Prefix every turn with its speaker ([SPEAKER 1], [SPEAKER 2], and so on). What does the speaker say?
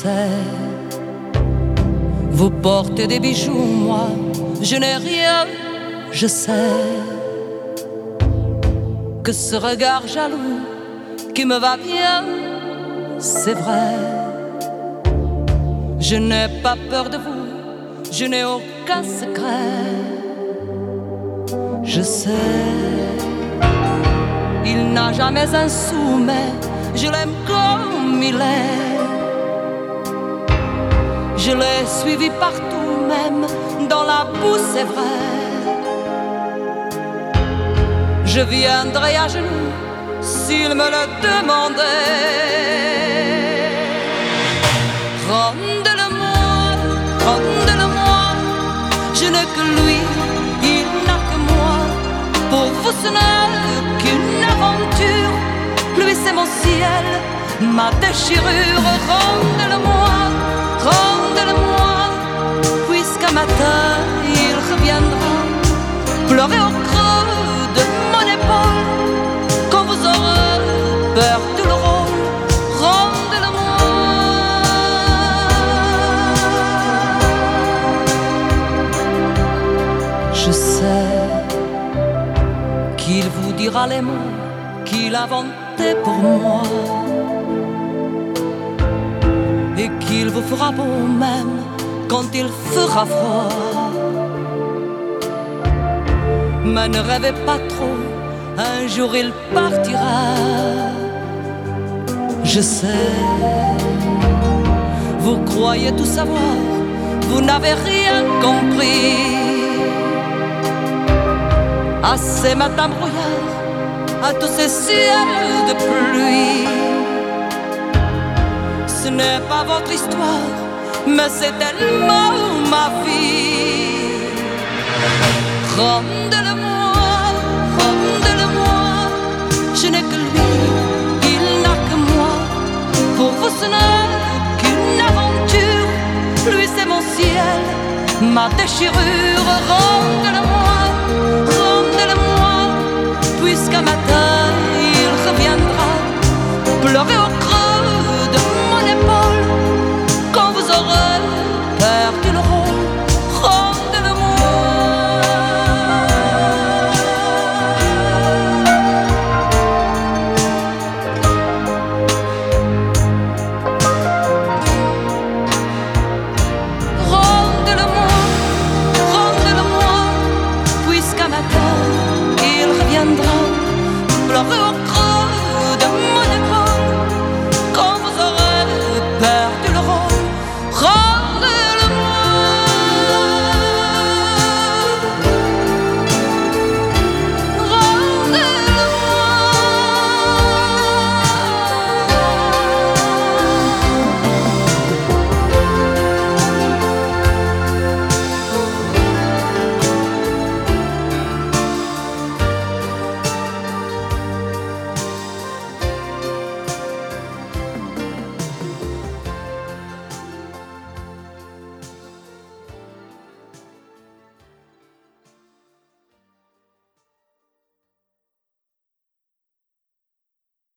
[SPEAKER 1] sais, vous portez des bijoux, moi je n'ai rien. Je sais que ce regard jaloux qui me va bien, c'est vrai. Je n'ai pas peur de vous, je n'ai aucun secret. Je sais, il n'a jamais un sou, mais je l'aime comme il est. Je l'ai suivi partout, même dans la boue, c'est vrai. Je viendrai à genoux s'il me le demandait. Rendez-le-moi, rendez-le-moi. Je n'ai que lui, il n'a que moi. Pour vous ce n'est qu'une aventure. Lui c'est mon ciel, ma déchirure. Rendez-le-moi, rendez-le-moi. Puisqu'un matin il reviendra pleurer au creux de mon épaule. Quand vous aurez perdu le rôle, rendez-le-moi. Je sais qu'il vous dira les mots qu'il inventait pour moi, et qu'il vous fera beau même quand il fera froid. Mais ne rêvez pas trop, un jour il partira. Je sais, vous croyez tout savoir, vous n'avez rien compris. À ces matins brouillards, à tous ces ciels de pluie. Ce n'est pas votre histoire, mais c'est tellement ma vie. Rendez-le-moi, rendez-le-moi. Je n'ai que lui, il n'a que moi. Pour vous ce n'est qu'une aventure. Lui c'est mon ciel, ma déchirure. Rendez-le-moi, rendez-le-moi. Puisqu'un matin il reviendra pleurer au creux de mon épaule. Quand vous aurez perdu le rôle, rendez-le-moi. Rendez-le-moi, rendez-le-moi. Puisqu'un matin il reviendra pleurer au creux de mon épaule. Quand vous aurez perdu le rôle,